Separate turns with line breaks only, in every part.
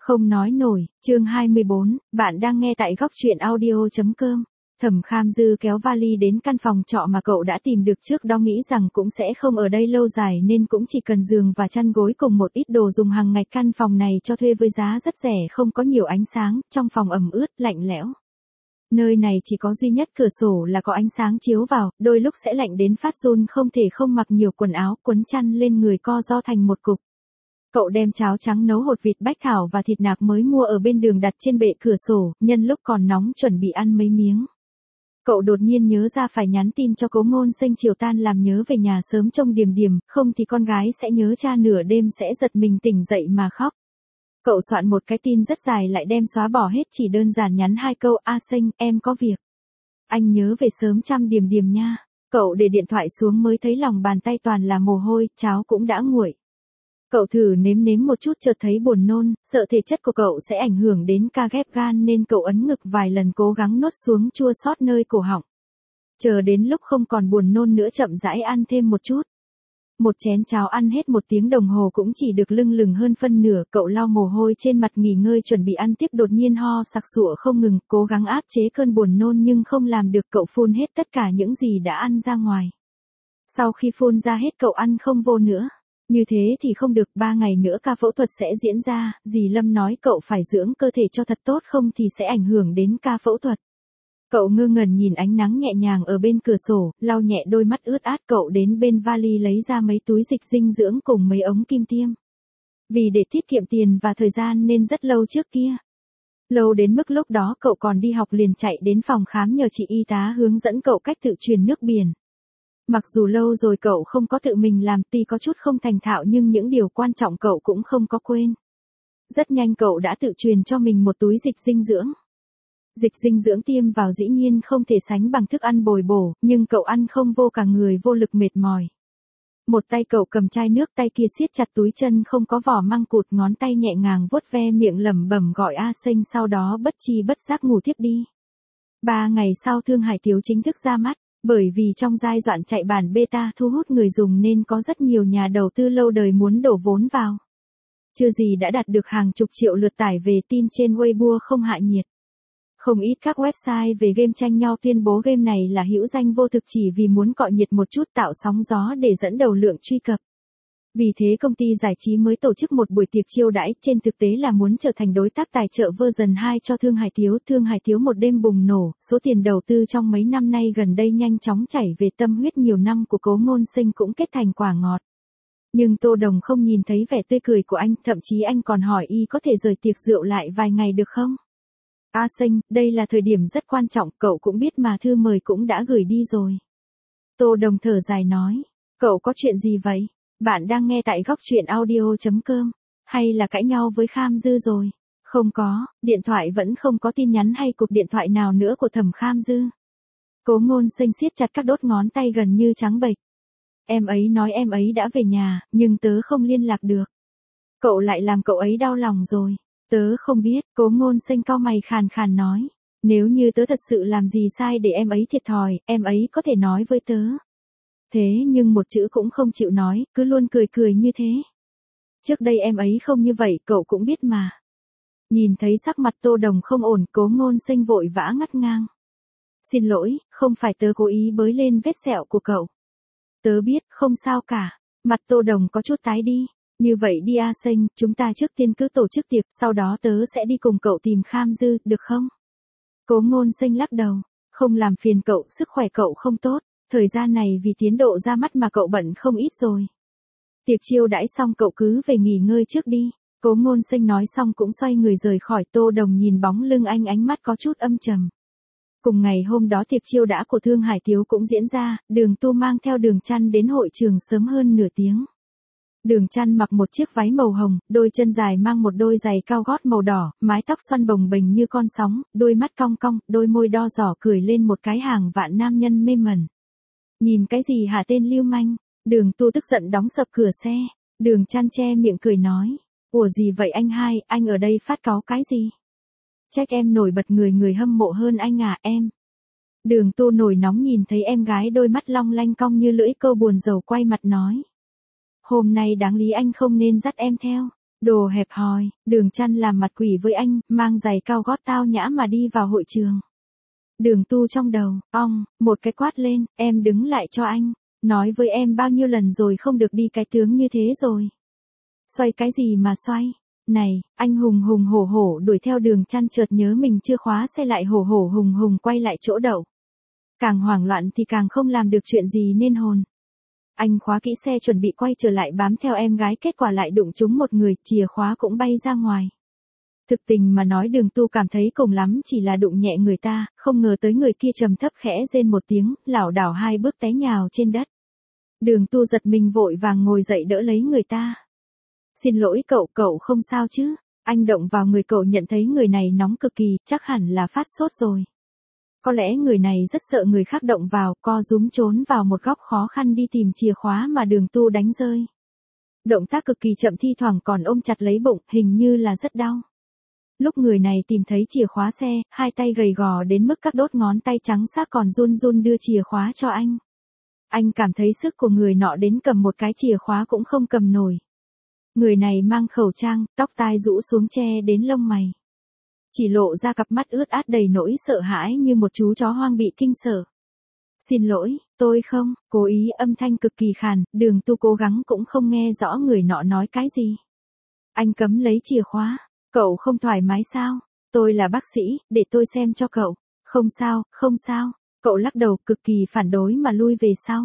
Không nói nổi, chương 24, bạn đang nghe tại góc truyện audio.com. Thẩm Kham Dư kéo vali đến căn phòng trọ mà cậu đã tìm được trước đó, nghĩ rằng cũng sẽ không ở đây lâu dài nên cũng chỉ cần giường và chăn gối cùng một ít đồ dùng hàng ngày. Căn phòng này cho thuê với giá rất rẻ, không có nhiều ánh sáng, trong phòng ẩm ướt, lạnh lẽo. Nơi này chỉ có duy nhất cửa sổ là có ánh sáng chiếu vào, đôi lúc sẽ lạnh đến phát run, không thể không mặc nhiều quần áo, quấn chăn lên người co ro thành một cục. Cậu đem cháo trắng nấu hột vịt bách thảo và thịt nạc mới mua ở bên đường đặt trên bệ cửa sổ, nhân lúc còn nóng chuẩn bị ăn mấy miếng. Cậu đột nhiên nhớ ra phải nhắn tin cho Cố Ngôn Sinh chiều tan làm nhớ về nhà sớm trông Điềm Điềm, không thì con gái sẽ nhớ cha nửa đêm sẽ giật mình tỉnh dậy mà khóc. Cậu soạn một cái tin rất dài lại đem xóa bỏ hết, chỉ đơn giản nhắn 2 câu: A Sinh, em có việc. Anh nhớ về sớm chăm Điềm Điềm nha. Cậu để điện thoại xuống mới thấy lòng bàn tay toàn là mồ hôi, cháo cũng đã nguội. Cậu thử nếm một chút chợt thấy buồn nôn, sợ thể chất của cậu sẽ ảnh hưởng đến ca ghép gan nên cậu ấn ngực vài lần cố gắng nuốt xuống chua xót nơi cổ họng. Chờ đến lúc không còn buồn nôn nữa chậm rãi ăn thêm một chút. Một chén cháo ăn hết 1 tiếng đồng hồ cũng chỉ được lưng lừng hơn phân nửa. Cậu lau mồ hôi trên mặt nghỉ ngơi chuẩn bị ăn tiếp, đột nhiên ho sặc sụa không ngừng, cố gắng áp chế cơn buồn nôn nhưng không làm được. Cậu phun hết tất cả những gì đã ăn ra ngoài. Sau khi phun ra hết cậu ăn không vô nữa. Như thế thì không được, 3 ngày nữa ca phẫu thuật sẽ diễn ra, dì Lâm nói cậu phải dưỡng cơ thể cho thật tốt không thì sẽ ảnh hưởng đến ca phẫu thuật. Cậu ngơ ngẩn nhìn ánh nắng nhẹ nhàng ở bên cửa sổ, lau nhẹ đôi mắt ướt át. Cậu đến bên vali lấy ra mấy túi dịch dinh dưỡng cùng mấy ống kim tiêm. Vì để tiết kiệm tiền và thời gian nên rất lâu trước kia. Lâu đến mức lúc đó cậu còn đi học liền chạy đến phòng khám nhờ chị y tá hướng dẫn cậu cách tự truyền nước biển. Mặc dù lâu rồi cậu không có tự mình làm, tuy có chút không thành thạo nhưng những điều quan trọng cậu cũng không có quên. Rất nhanh cậu đã tự truyền cho mình một túi dịch dinh dưỡng. Dịch dinh dưỡng tiêm vào dĩ nhiên không thể sánh bằng thức ăn bồi bổ, nhưng cậu ăn không vô, cả người vô lực mệt mỏi. Một tay cậu cầm chai nước, tay kia siết chặt túi chân không có vỏ măng cụt, ngón tay nhẹ nhàng vuốt ve miệng lẩm bẩm gọi A Sinh, sau đó bất chi bất giác ngủ tiếp đi. 3 ngày sau Thương Hải Tiếu chính thức ra mắt. Bởi vì trong giai đoạn chạy bản beta thu hút người dùng nên có rất nhiều nhà đầu tư lâu đời muốn đổ vốn vào. Chưa gì đã đạt được hàng chục triệu lượt tải về, tin trên Weibo không hạ nhiệt. Không ít các website về game tranh nhau tuyên bố game này là hữu danh vô thực chỉ vì muốn cọ nhiệt một chút, tạo sóng gió để dẫn đầu lượng truy cập. Vì thế công ty giải trí mới tổ chức một buổi tiệc chiêu đãi, trên thực tế là muốn trở thành đối tác tài trợ version 2 cho Thương Hải Tiếu. Thương Hải Tiếu một đêm bùng nổ, số tiền đầu tư trong mấy năm nay gần đây nhanh chóng chảy về, tâm huyết nhiều năm của Cố Ngôn Sinh cũng kết thành quả ngọt. Nhưng Tô Đồng không nhìn thấy vẻ tươi cười của anh, thậm chí anh còn hỏi y có thể rời tiệc rượu lại vài ngày được không? A Sinh, đây là thời điểm rất quan trọng, cậu cũng biết mà, thư mời cũng đã gửi đi rồi. Tô Đồng thở dài nói, cậu có chuyện gì vậy? Bạn đang nghe tại góc truyện audio.com. Hay là cãi nhau với Kham Dư rồi? Không có, điện thoại vẫn không có tin nhắn hay cuộc điện thoại nào nữa của Thẩm Kham Dư. Cố Ngôn Sinh siết chặt các đốt ngón tay gần như trắng bệch. Em ấy nói em ấy đã về nhà, nhưng tớ không liên lạc được. Cậu lại làm cậu ấy đau lòng rồi. Tớ không biết, Cố Ngôn Sinh cau mày khàn khàn nói. Nếu như tớ thật sự làm gì sai để em ấy thiệt thòi, em ấy có thể nói với tớ. Thế nhưng một chữ cũng không chịu nói, cứ luôn cười cười như thế. Trước đây em ấy không như vậy, cậu cũng biết mà. Nhìn thấy sắc mặt Tô Đồng không ổn, Cố Ngôn Sinh vội vã ngắt ngang. Xin lỗi, không phải tớ cố ý bới lên vết sẹo của cậu. Tớ biết, không sao cả. Mặt Tô Đồng có chút tái đi. Như vậy đi A Sinh, chúng ta trước tiên cứ tổ chức tiệc, sau đó tớ sẽ đi cùng cậu tìm Kham Dư, được không? Cố Ngôn Sinh lắc đầu. Không làm phiền cậu, sức khỏe cậu không tốt. Thời gian này vì tiến độ ra mắt mà cậu bận không ít rồi. Tiệc chiêu đãi xong cậu cứ về nghỉ ngơi trước đi. Cố Ngôn Sinh nói xong cũng xoay người rời khỏi. Tô Đồng nhìn bóng lưng anh, ánh mắt có chút âm trầm. Cùng ngày hôm đó tiệc chiêu đãi của Thương Hải Tiếu cũng diễn ra, Đường Tu mang theo Đường Chăn đến hội trường sớm hơn nửa tiếng. Đường Chăn mặc một chiếc váy màu hồng, đôi chân dài mang một đôi giày cao gót màu đỏ, mái tóc xoăn bồng bềnh như con sóng, đôi mắt cong cong, đôi môi đo giỏ cười lên một cái hàng vạn nam nhân mê mẩn. Nhìn cái gì hả tên lưu manh? Đường Tu tức giận đóng sập cửa xe. Đường Chăn che miệng cười nói. Ủa gì vậy anh hai, anh ở đây phát cáu cái gì? Trách em nổi bật, người hâm mộ hơn anh à em. Đường Tu nổi nóng nhìn thấy em gái đôi mắt long lanh cong như lưỡi câu buồn rầu, quay mặt nói. Hôm nay đáng lý anh không nên dắt em theo. Đồ hẹp hòi, Đường Chăn làm mặt quỷ với anh, mang giày cao gót tao nhã mà đi vào hội trường. Đường Tu trong đầu, một cái quát lên, em đứng lại cho anh. Nói với em bao nhiêu lần rồi không được đi cái tướng như thế rồi. Xoay cái gì mà xoay? Này, anh hùng hùng hổ hổ đuổi theo Đường Chăn, chợt nhớ mình chưa khóa xe lại hổ hổ hùng hùng quay lại chỗ đậu. Càng hoảng loạn thì càng không làm được chuyện gì nên hồn. Anh khóa kỹ xe chuẩn bị quay trở lại bám theo em gái, kết quả lại đụng trúng một người, chìa khóa cũng bay ra ngoài. Thực tình mà nói Đường Tu cảm thấy cùng lắm chỉ là đụng nhẹ người ta, không ngờ tới người kia trầm thấp khẽ rên một tiếng, lảo đảo 2 bước té nhào trên đất. Đường Tu giật mình vội vàng ngồi dậy đỡ lấy người ta. Xin lỗi cậu, cậu không sao chứ? Anh động vào người cậu, nhận thấy người này nóng cực kỳ, chắc hẳn là phát sốt rồi. Có lẽ người này rất sợ người khác động vào, co rúm trốn vào một góc khó khăn đi tìm chìa khóa mà Đường Tu đánh rơi. Động tác cực kỳ chậm, thi thoảng còn ôm chặt lấy bụng, hình như là rất đau. Lúc người này tìm thấy chìa khóa xe, 2 tay gầy gò đến mức các đốt ngón tay trắng xác còn run run đưa chìa khóa cho anh. Anh cảm thấy sức của người nọ đến cầm một cái chìa khóa cũng không cầm nổi. Người này mang khẩu trang, tóc tai rũ xuống che đến lông mày. Chỉ lộ ra cặp mắt ướt át đầy nỗi sợ hãi như một chú chó hoang bị kinh sợ. Xin lỗi, tôi không, cố ý, âm thanh cực kỳ khàn, Đường Tu cố gắng cũng không nghe rõ người nọ nói cái gì. Anh cấm lấy chìa khóa, cậu không thoải mái sao? Tôi là bác sĩ, để tôi xem cho cậu. Không sao, không sao, cậu lắc đầu cực kỳ phản đối mà lui về sau.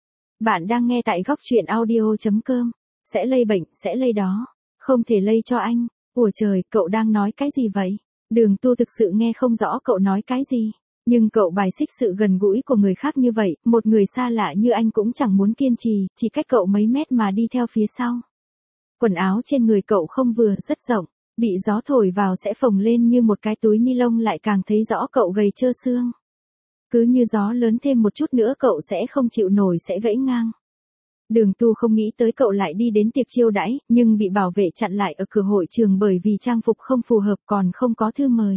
Bạn đang nghe tại góc truyện audio.com. Sẽ lây bệnh, sẽ lây đó. Không thể lây cho anh. Ủa trời, cậu đang nói cái gì vậy? Đường Tu thực sự nghe không rõ cậu nói cái gì. Nhưng cậu bài xích sự gần gũi của người khác như vậy, một người xa lạ như anh cũng chẳng muốn kiên trì, chỉ cách cậu mấy mét mà đi theo phía sau. Quần áo trên người cậu không vừa, rất rộng, bị gió thổi vào sẽ phồng lên như một cái túi ni lông, lại càng thấy rõ cậu gầy trơ xương. Cứ như gió lớn thêm một chút nữa cậu sẽ không chịu nổi, sẽ gãy ngang. Đường Tu không nghĩ tới cậu lại đi đến tiệc chiêu đãi, nhưng bị bảo vệ chặn lại ở cửa hội trường bởi vì trang phục không phù hợp, còn không có thư mời.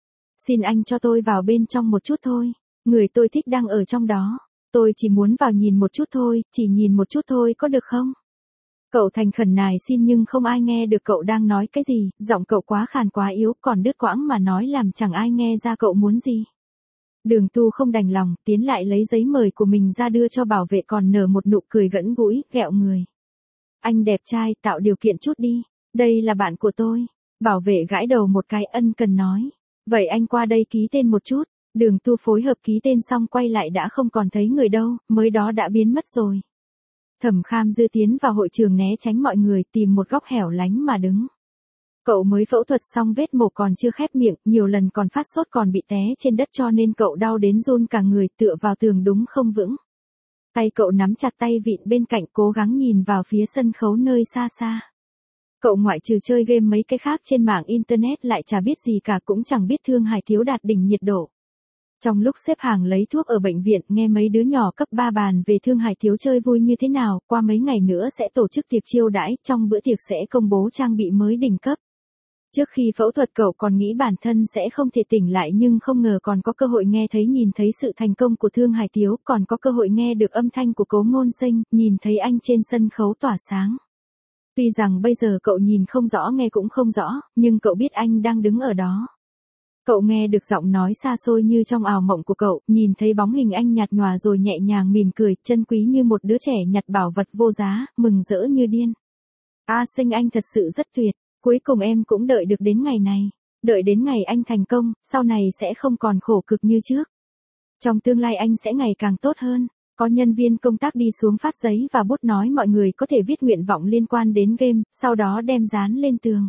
Xin anh cho tôi vào bên trong một chút thôi. Người tôi thích đang ở trong đó. Tôi chỉ muốn vào nhìn một chút thôi, chỉ nhìn một chút thôi, có được không? Cậu thành khẩn nài xin nhưng không ai nghe được cậu đang nói cái gì, giọng cậu quá khàn quá yếu, còn đứt quãng mà nói làm chẳng ai nghe ra cậu muốn gì. Đường Tu không đành lòng, tiến lại lấy giấy mời của mình ra đưa cho bảo vệ, còn nở một nụ cười gẫn gũi, ghẹo người. Anh đẹp trai, tạo điều kiện chút đi. Đây là bạn của tôi. Bảo vệ gãi đầu một cái, ân cần nói. Vậy anh qua đây ký tên một chút. Đường Tu phối hợp ký tên xong quay lại đã không còn thấy người đâu, mới đó đã biến mất rồi. Thẩm Kham Dư tiến vào hội trường né tránh mọi người, tìm một góc hẻo lánh mà đứng. Cậu mới phẫu thuật xong, vết mổ còn chưa khép miệng, nhiều lần còn phát sốt, còn bị té trên đất cho nên cậu đau đến run cả người, tựa vào tường đúng không vững. Tay cậu nắm chặt tay vịn bên cạnh, cố gắng nhìn vào phía sân khấu nơi xa xa. Cậu ngoại trừ chơi game mấy cái khác trên mạng internet lại chả biết gì cả, cũng chẳng biết Thương Hải Thiếu đạt đỉnh nhiệt độ. Trong lúc xếp hàng lấy thuốc ở bệnh viện, nghe mấy đứa nhỏ cấp 3 bàn về Thương Hải Thiếu chơi vui như thế nào, qua mấy ngày nữa sẽ tổ chức tiệc chiêu đãi, trong bữa tiệc sẽ công bố trang bị mới đỉnh cấp. Trước khi phẫu thuật cậu còn nghĩ bản thân sẽ không thể tỉnh lại, nhưng không ngờ còn có cơ hội nghe thấy nhìn thấy sự thành công của Thương Hải Thiếu, còn có cơ hội nghe được âm thanh của Cố Ngôn Sinh, nhìn thấy anh trên sân khấu tỏa sáng. Tuy rằng bây giờ cậu nhìn không rõ, nghe cũng không rõ, nhưng cậu biết anh đang đứng ở đó. Cậu nghe được giọng nói xa xôi như trong ảo mộng của cậu, nhìn thấy bóng hình anh nhạt nhòa rồi nhẹ nhàng mỉm cười, chân quý như một đứa trẻ nhặt bảo vật vô giá, mừng rỡ như điên. A Sinh, anh thật sự rất tuyệt, cuối cùng em cũng đợi được đến ngày này. Đợi đến ngày anh thành công, sau này sẽ không còn khổ cực như trước. Trong tương lai anh sẽ ngày càng tốt hơn. Có nhân viên công tác đi xuống phát giấy và bút nói mọi người có thể viết nguyện vọng liên quan đến game, sau đó đem dán lên tường.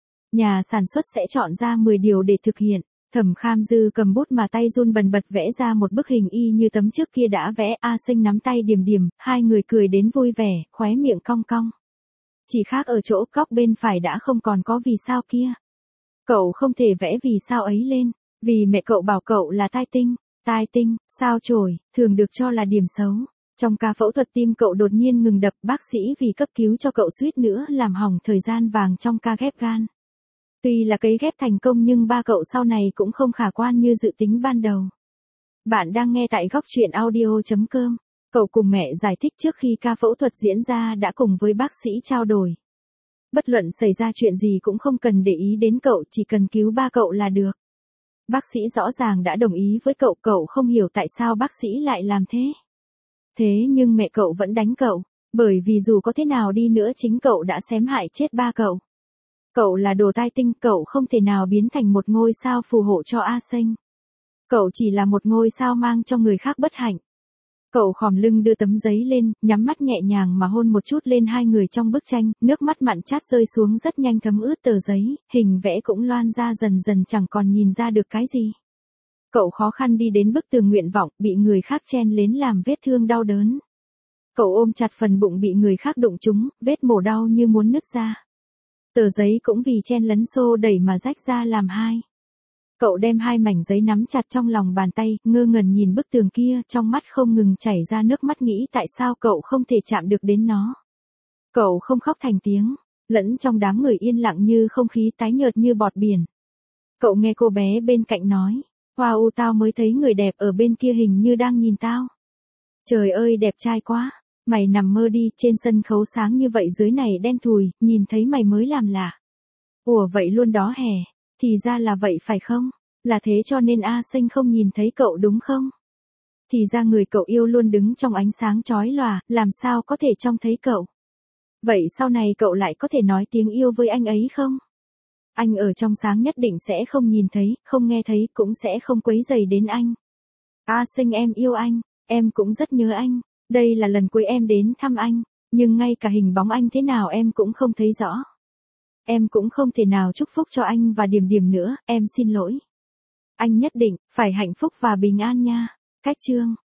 Nhà sản xuất sẽ chọn ra 10 điều để thực hiện. Thẩm Kham Dư cầm bút mà tay run bần bật vẽ ra một bức hình y như tấm trước kia đã vẽ. A Sinh nắm tay điềm điềm, hai người cười đến vui vẻ, khóe miệng cong cong. Chỉ khác ở chỗ góc bên phải đã không còn có vì sao kia. Cậu không thể vẽ vì sao ấy lên, vì mẹ cậu bảo cậu là tai tinh. Tai tinh, sao chổi, thường được cho là điểm xấu. Trong ca phẫu thuật tim cậu đột nhiên ngừng đập, bác sĩ vì cấp cứu cho cậu suýt nữa làm hỏng thời gian vàng trong ca ghép gan. Tuy là cấy ghép thành công nhưng ba cậu sau này cũng không khả quan như dự tính ban đầu. Bạn đang nghe tại góc truyện audio.com. Cậu cùng mẹ giải thích trước khi ca phẫu thuật diễn ra đã cùng với bác sĩ trao đổi. Bất luận xảy ra chuyện gì cũng không cần để ý đến cậu, chỉ cần cứu ba cậu là được. Bác sĩ rõ ràng đã đồng ý với cậu, cậu không hiểu tại sao bác sĩ lại làm thế. Thế nhưng mẹ cậu vẫn đánh cậu, bởi vì dù có thế nào đi nữa chính cậu đã xém hại chết ba cậu. Cậu là đồ tai tinh, cậu không thể nào biến thành một ngôi sao phù hộ cho A Sinh. Cậu chỉ là một ngôi sao mang cho người khác bất hạnh. Cậu khom lưng đưa tấm giấy lên, nhắm mắt nhẹ nhàng mà hôn một chút lên hai người trong bức tranh, nước mắt mặn chát rơi xuống rất nhanh thấm ướt tờ giấy, hình vẽ cũng loan ra dần dần chẳng còn nhìn ra được cái gì. Cậu khó khăn đi đến bức tường nguyện vọng, bị người khác chen lén làm vết thương đau đớn. Cậu ôm chặt phần bụng bị người khác đụng trúng, vết mổ đau như muốn nứt ra. Tờ giấy cũng vì chen lấn xô đẩy mà rách ra làm hai. Cậu đem hai mảnh giấy nắm chặt trong lòng bàn tay, ngơ ngẩn nhìn bức tường kia, trong mắt không ngừng chảy ra nước mắt nghĩ tại sao cậu không thể chạm được đến nó. Cậu không khóc thành tiếng, lẫn trong đám người yên lặng như không khí tái nhợt như bọt biển. Cậu nghe cô bé bên cạnh nói, wow, tao mới thấy người đẹp ở bên kia hình như đang nhìn tao. Trời ơi đẹp trai quá, mày nằm mơ đi, trên sân khấu sáng như vậy dưới này đen thùi, nhìn thấy mày mới làm lạ. Ủa vậy luôn đó hè, thì ra là vậy phải không? Là thế cho nên A Sinh không nhìn thấy cậu đúng không? Thì ra người cậu yêu luôn đứng trong ánh sáng chói lòa, làm sao có thể trông thấy cậu? Vậy sau này cậu lại có thể nói tiếng yêu với anh ấy không? Anh ở trong sáng nhất định sẽ không nhìn thấy, không nghe thấy, cũng sẽ không quấy rầy đến anh. A Sinh em yêu anh, em cũng rất nhớ anh. Đây là lần cuối em đến thăm anh, nhưng ngay cả hình bóng anh thế nào em cũng không thấy rõ. Em cũng không thể nào chúc phúc cho anh và Điểm Điểm nữa, em xin lỗi. Anh nhất định phải hạnh phúc và bình an nha. Cách chương